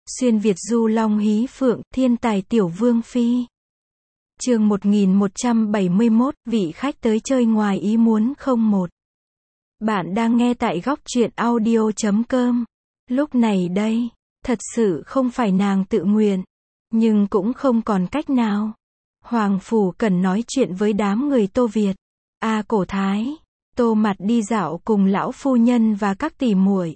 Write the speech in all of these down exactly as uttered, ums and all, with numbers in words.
Xuyên Việt du long hí phượng, thiên tài tiểu vương phi. Chương một nghìn một trăm bảy mươi mốt, vị khách tới chơi ngoài ý muốn không một. Bạn đang nghe tại góc truyện audio chấm com. Lúc này đây, thật sự không phải nàng tự nguyện, nhưng cũng không còn cách nào. Hoàng phủ cần nói chuyện với đám người Tô Việt, A Cổ Thái, Tô Mặt đi dạo cùng lão phu nhân và các tỷ muội.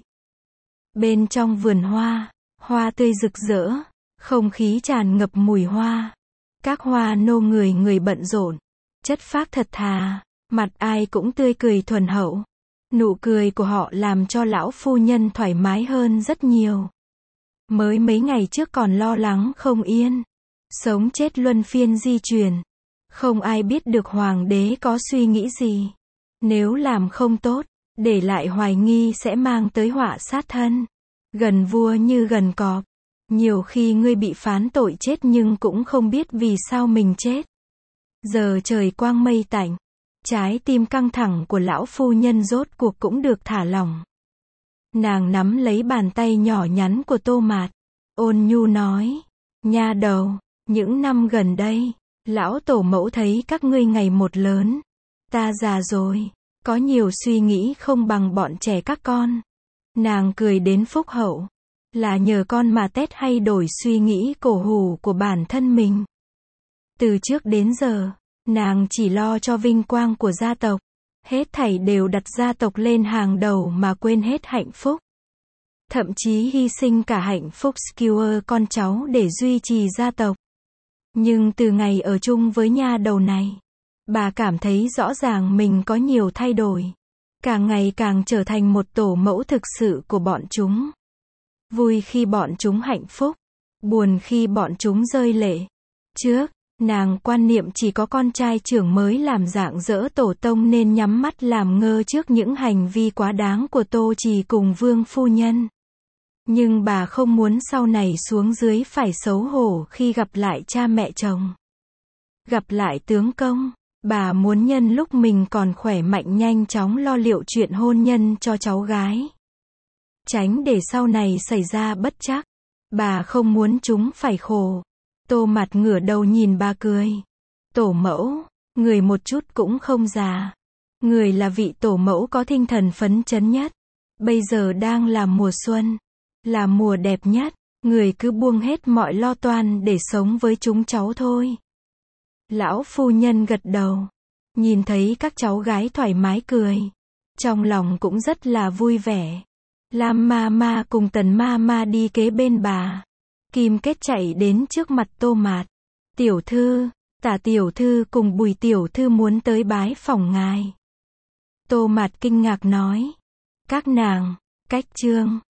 Bên trong vườn hoa, hoa tươi rực rỡ, không khí tràn ngập mùi hoa. Các hoa nô người người bận rộn, chất phác thật thà, mặt ai cũng tươi cười thuần hậu. Nụ cười của họ làm cho lão phu nhân thoải mái hơn rất nhiều. Mới mấy ngày trước còn lo lắng không yên, sống chết luân phiên di chuyển. Không ai biết được hoàng đế có suy nghĩ gì. Nếu làm không tốt, để lại hoài nghi sẽ mang tới họa sát thân. Gần vua như gần cọp. Nhiều khi ngươi bị phán tội chết nhưng cũng không biết vì sao mình chết. Giờ trời quang mây tạnh, trái tim căng thẳng của lão phu nhân rốt cuộc cũng được thả lỏng. Nàng nắm lấy bàn tay nhỏ nhắn của Tô Mạt, ôn nhu nói, nha đầu, những năm gần đây, lão tổ mẫu thấy các ngươi ngày một lớn. Ta già rồi, có nhiều suy nghĩ không bằng bọn trẻ các con. Nàng cười đến phúc hậu. Là nhờ con mà Tết hay đổi suy nghĩ cổ hủ của bản thân mình. Từ trước đến giờ, nàng chỉ lo cho vinh quang của gia tộc. Hết thảy đều đặt gia tộc lên hàng đầu mà quên hết hạnh phúc. Thậm chí hy sinh cả hạnh phúc skewer con cháu để duy trì gia tộc. Nhưng từ ngày ở chung với nha đầu này, bà cảm thấy rõ ràng mình có nhiều thay đổi. Càng ngày càng trở thành một tổ mẫu thực sự của bọn chúng. Vui khi bọn chúng hạnh phúc, buồn khi bọn chúng rơi lệ. Trước, nàng quan niệm chỉ có con trai trưởng mới làm rạng rỡ tổ tông nên nhắm mắt làm ngơ trước những hành vi quá đáng của Tô Trì cùng vương phu nhân. Nhưng bà không muốn sau này xuống dưới phải xấu hổ khi gặp lại cha mẹ chồng. Gặp lại tướng công, bà muốn nhân lúc mình còn khỏe mạnh nhanh chóng lo liệu chuyện hôn nhân cho cháu gái. Tránh để sau này xảy ra bất trắc. Bà không muốn chúng phải khổ. Tô Mặt ngửa đầu nhìn bà cười. Tổ mẫu, người một chút cũng không già. Người là vị tổ mẫu có tinh thần phấn chấn nhất. Bây giờ đang là mùa xuân, là mùa đẹp nhất. Người cứ buông hết mọi lo toan để sống với chúng cháu thôi. Lão phu nhân gật đầu. Nhìn thấy các cháu gái thoải mái cười, trong lòng cũng rất là vui vẻ. Lam ma ma cùng Tần ma ma đi kế bên bà. Kim Kết chạy đến trước mặt Tô Mạt. Tiểu thư, Tả tiểu thư cùng Bùi tiểu thư muốn tới bái phỏng ngài. Tô Mạt kinh ngạc nói. Các nàng, cách trương,